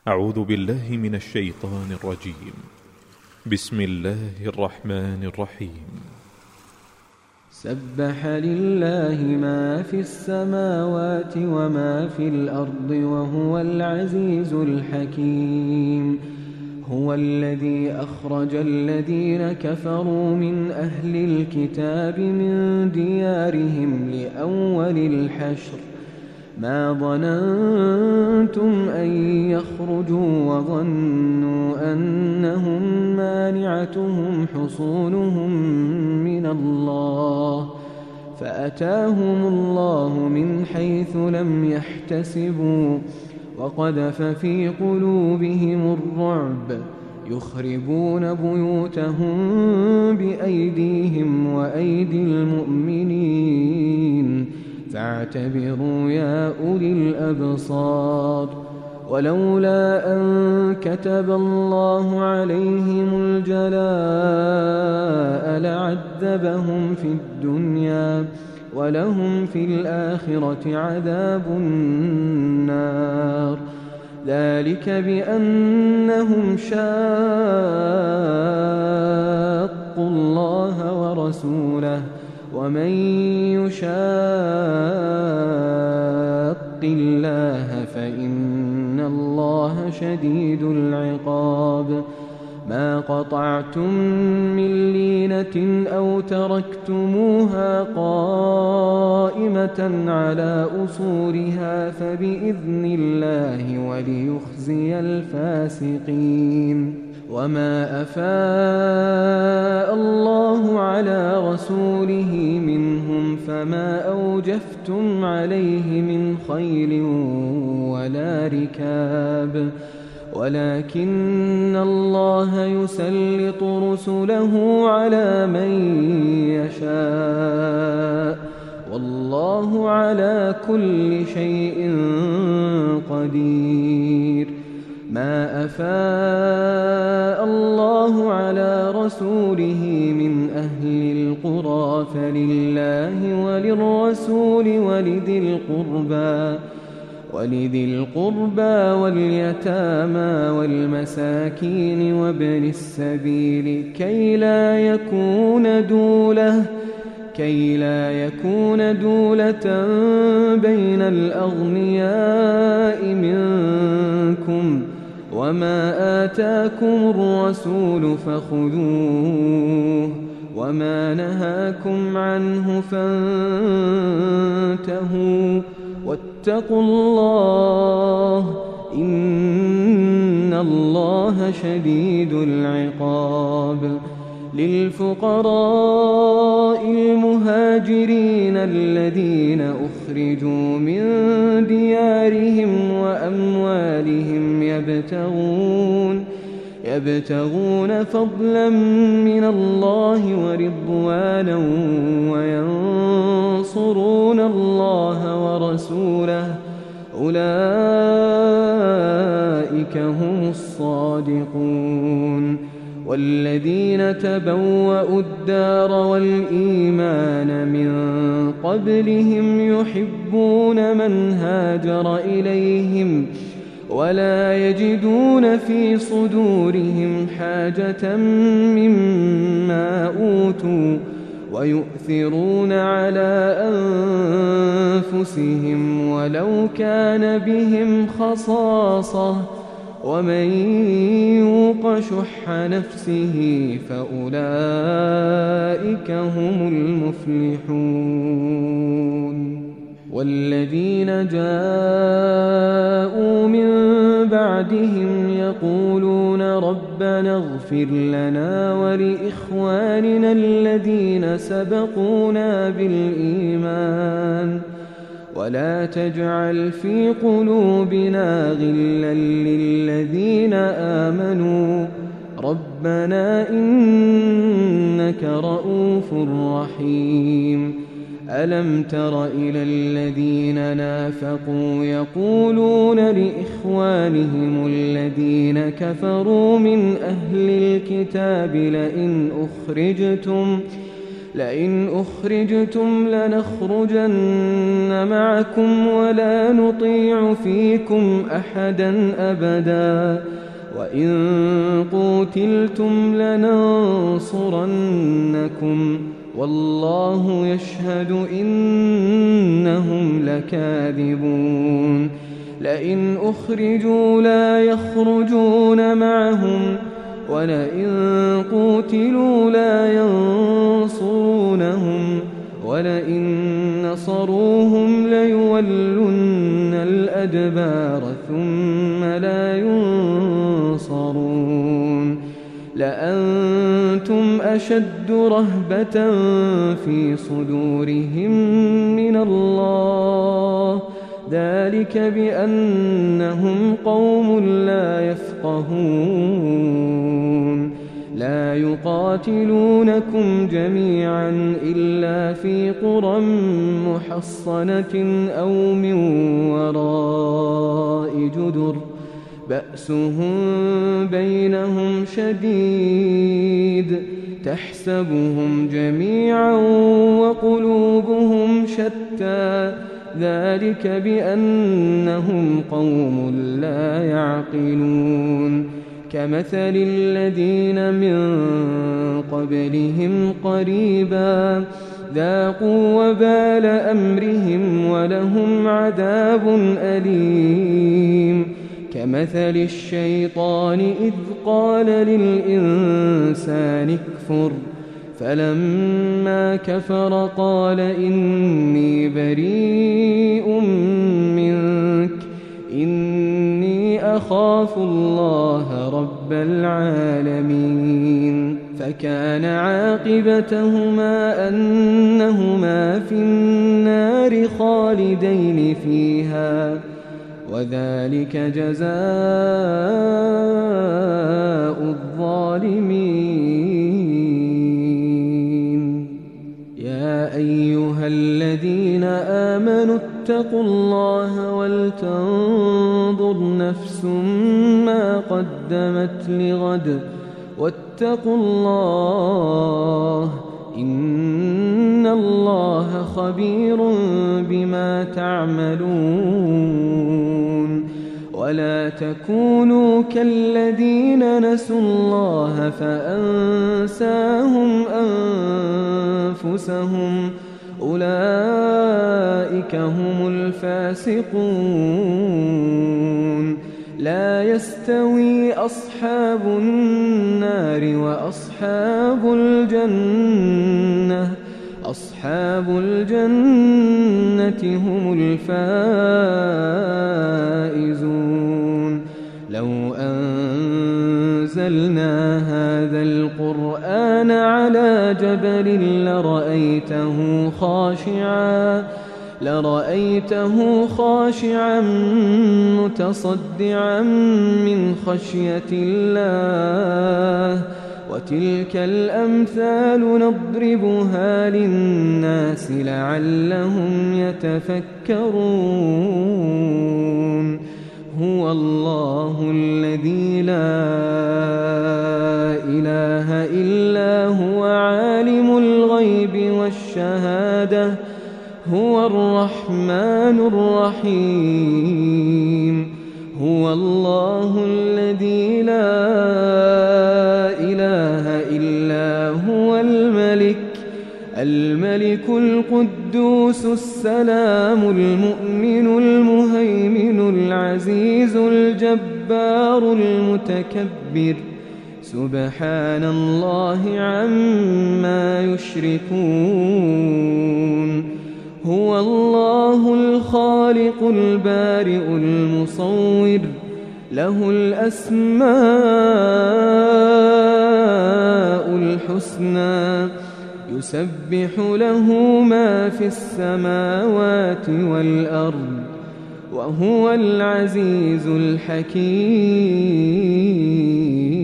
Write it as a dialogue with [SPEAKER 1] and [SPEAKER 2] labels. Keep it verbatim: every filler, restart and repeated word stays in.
[SPEAKER 1] أعوذ بالله من الشيطان الرجيم. بسم الله الرحمن الرحيم.
[SPEAKER 2] سبح لله ما في السماوات وما في الأرض وهو العزيز الحكيم. هو الذي أخرج الذين كفروا من أهل الكتاب من ديارهم لأول الحشر ما ظننتم أن يخرجوا وظنوا أنهم مانعتهم حصونهم من الله فأتاهم الله من حيث لم يحتسبوا وقذف في قلوبهم الرعب يخربون بيوتهم بأيديهم وأيدي المؤمنين فاعتبروا يا أولي الأبصار. ولولا أن كتب الله عليهم الجلاء لعذبهم في الدنيا ولهم في الآخرة عذاب النار. ذلك بأنهم شاقوا الله ورسوله ومن يشاق الله فإن الله شديد العقاب. ما قطعتم من لينة أو تركتموها قائمة على أصولها فبإذن الله وليخزي الفاسقين. وما أفاء الله على رسوله منهم فما أوجفتم عليه من خيل ولا ركاب ولكن الله يسلط رسله على من يشاء والله على كل شيء قدير. ما أفاء الله على رسوله من أهل القرى فلله وللرسول ولذي القربى ولذي القربى واليتامى والمساكين وابن السبيل كي لا يكون دولة كي لا يكون دولة بين الأغنياء منكم وما آتاكم الرسول فخذوه وما نهاكم عنه فانتهوا واتقوا الله إن الله شديد العقاب. للفقراء المهاجرين الذين أخرجوا من ديارهم وأموالهم يبتغون يبتغون فضلا من الله ورضوانا وينصرون الله ورسوله أولئك هم الصادقون. والذين تبوأوا الدار والإيمان من قبلهم يحبون من هاجر إليهم ولا يجدون في صدورهم حاجة مما أوتوا ويؤثرون على أنفسهم ولو كان بهم خصاصة ومن يوق شح نفسه فأولئك هم المفلحون. والذين جاءوا من بعدهم يقولون ربنا اغفر لنا ولإخواننا الذين سبقونا بالإيمان ولا تجعل في قلوبنا غلا للذين آمنوا ربنا إنك رؤوف رحيم. ألم تر إلى الذين نافقوا يقولون لإخوانهم الذين كفروا من أهل الكتاب لئن أخرجتم لئن أخرجتم لنخرجن معكم ولا نطيع فيكم أحدا أبدا وإن قوتلتم لننصرنكم والله يشهد إنهم لكاذبون لئن أخرجوا لا يخرجون معهم ولئن قوتلوا لا ينصرونهم ولئن نصروهم ليولن الأدبار ثم لا ينصرون لأنتم أشد رهبة في صدورهم من الله ذلك بأنهم قوم لا يفقهون لا يقاتلونكم جميعا إلا في قرى محصنة أو من وراء جدر بأسهم بينهم شديد تحسبهم جميعا وقلوبهم شتى ذلك بأنهم قوم لا يعقلون كمثل الذين من قبلهم قريبا ذاقوا وبال أمرهم ولهم عذاب أليم كمثل الشيطان إذ قال للإنسان اكفر فلما كفر قال إني بريء منك إني أخاف الله رب العالمين فكان عاقبتهما أنهما في النار خالدين فيها وذلك جزاء الظالمين يا أيها الذين آمنوا اتقوا الله ولتنظر نفس ما قدمت لغد واتقوا الله إن الله خبير بما تعملون ولا تكونوا كالذين نسوا الله فأنساهم أنفسهم أولئك هم الفاسقون لا يستوي أصحاب النار وأصحاب الجنة أصحاب الجنة هم الفائزون لو أنزلنا هذا القرآن على جبل لرأيته خاشعا لرأيته خاشعا متصدعا من خشية الله وتلك الأمثال نضربها للناس لعلهم يتفكرون هو الله الذي لا إله إلا هو عالم الغيب والشهادة هو الرحمن الرحيم هو الله الذي لا إله إلا هو الملك الملك القدوس السلام المؤمن المهيمن العزيز الجبار المتكبر سبحان الله عما يشركون هو الله الخالق البارئ المصور له الأسماء الحسنى يسبح له ما في السماوات والأرض وهو العزيز الحكيم